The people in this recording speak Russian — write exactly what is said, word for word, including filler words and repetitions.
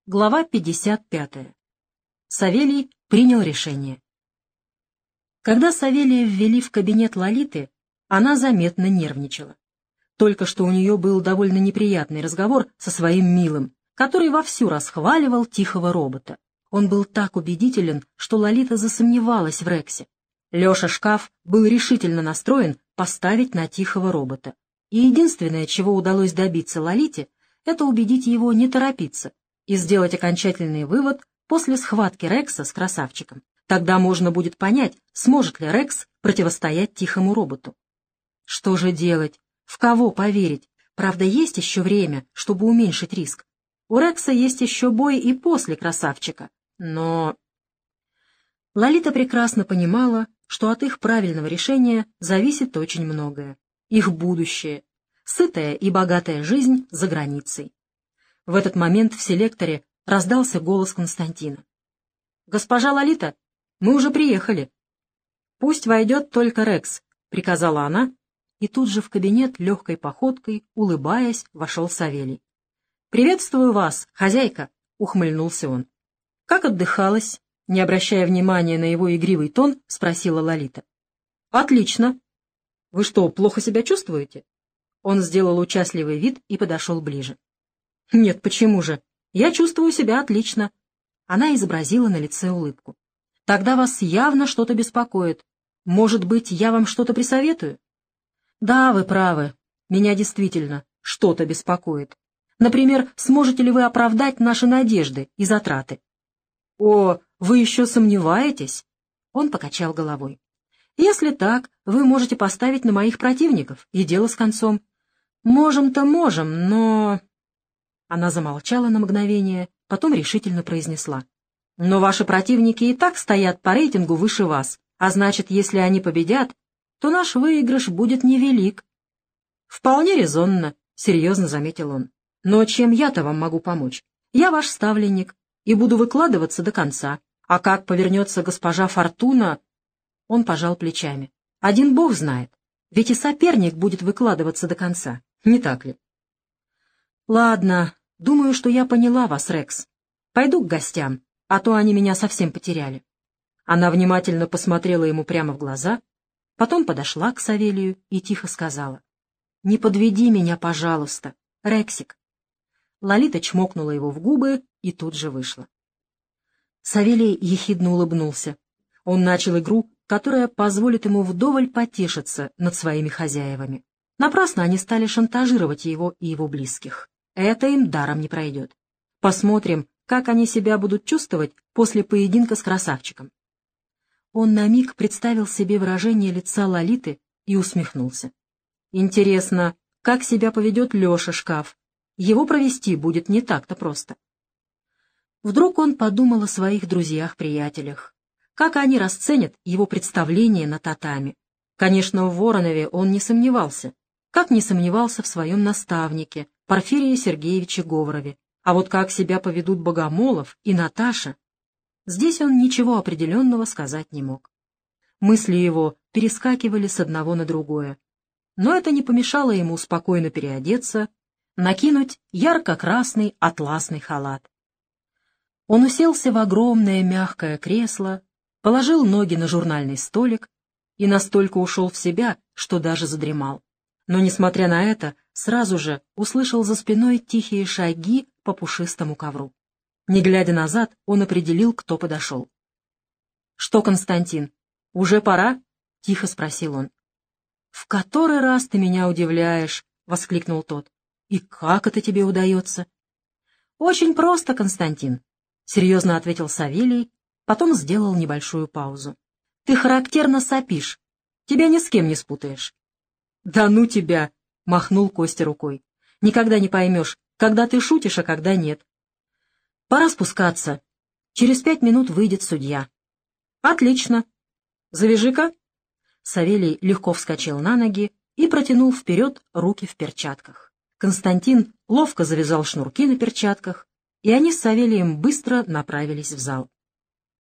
Глава пятьдесят пятая. Савелий принял решение. Когда Савелия ввели в кабинет Лолиты, она заметно нервничала. Только что у нее был довольно неприятный разговор со своим милым, который вовсю расхваливал тихого робота. Он был так убедителен, что Лолита засомневалась в Рексе. Леша Шкаф был решительно настроен поставить на тихого робота. И единственное, чего удалось добиться Лолите, это убедить его не торопиться и сделать окончательный вывод после схватки Рекса с красавчиком. Тогда можно будет понять, сможет ли Рекс противостоять тихому роботу. Что же делать? В кого поверить? Правда, есть еще время, чтобы уменьшить риск. У Рекса есть еще бой и после красавчика. Но... Лолита прекрасно понимала, что от их правильного решения зависит очень многое. Их будущее, сытая и богатая жизнь за границей. В этот момент в селекторе раздался голос Константина. «Госпожа Лолита, мы уже приехали». «Пусть войдет только Рекс», — приказала она, и тут же в кабинет легкой походкой, улыбаясь, вошел Савелий. «Приветствую вас, хозяйка», — ухмыльнулся он. «Как отдыхалась?» — не обращая внимания на его игривый тон, спросила Лолита. «Отлично. Вы что, плохо себя чувствуете?» Он сделал участливый вид и подошел ближе. «Нет, почему же? Я чувствую себя отлично». Она изобразила на лице улыбку. «Тогда вас явно что-то беспокоит. Может быть, я вам что-то присоветую?» «Да, вы правы. Меня действительно что-то беспокоит. Например, сможете ли вы оправдать наши надежды и затраты?» «О, вы еще сомневаетесь?» Он покачал головой. «Если так, вы можете поставить на моих противников, и дело с концом. Можем-то можем, но...» Она замолчала на мгновение, потом решительно произнесла. «Но ваши противники и так стоят по рейтингу выше вас, а значит, если они победят, то наш выигрыш будет невелик». «Вполне резонно», — серьезно заметил он. «Но чем я-то вам могу помочь? Я ваш ставленник и буду выкладываться до конца. А как повернется госпожа Фортуна...» Он пожал плечами. «Один бог знает, ведь и соперник будет выкладываться до конца, не так ли?» «Ладно, думаю, что я поняла вас, Рекс. Пойду к гостям, а то они меня совсем потеряли». Она внимательно посмотрела ему прямо в глаза, потом подошла к Савелию и тихо сказала. «Не подведи меня, пожалуйста, Рексик». Лолита чмокнула его в губы и тут же вышла. Савелий ехидно улыбнулся. Он начал игру, которая позволит ему вдоволь потешиться над своими хозяевами. Напрасно они стали шантажировать его и его близких. Это им даром не пройдет. Посмотрим, как они себя будут чувствовать после поединка с красавчиком. Он на миг представил себе выражение лица Лолиты и усмехнулся. Интересно, как себя поведет Леша Шкаф? Его провести будет не так-то просто. Вдруг он подумал о своих друзьях-приятелях. Как они расценят его представление на татами? Конечно, в Воронове он не сомневался, как не сомневался в своем наставнике, Порфирии Сергеевиче Говорове. А вот как себя поведут Богомолов и Наташа, здесь он ничего определенного сказать не мог. Мысли его перескакивали с одного на другое. Но это не помешало ему спокойно переодеться, накинуть ярко-красный атласный халат. Он уселся в огромное мягкое кресло, положил ноги на журнальный столик и настолько ушел в себя, что даже задремал. Но, несмотря на это, сразу же услышал за спиной тихие шаги по пушистому ковру. Не глядя назад, он определил, кто подошел. «Что, Константин, уже пора?» — тихо спросил он. «В который раз ты меня удивляешь?» — воскликнул тот. «И как это тебе удается?» «Очень просто, Константин», — серьезно ответил Савелий, потом сделал небольшую паузу. «Ты характерно сопишь. Тебя ни с кем не спутаешь». «Да ну тебя!» — махнул Костя рукой. «Никогда не поймешь, когда ты шутишь, а когда нет». «Пора спускаться. Через пять минут выйдет судья». «Отлично. Завяжи-ка». Савелий легко вскочил на ноги и протянул вперед руки в перчатках. Константин ловко завязал шнурки на перчатках, и они с Савелием быстро направились в зал.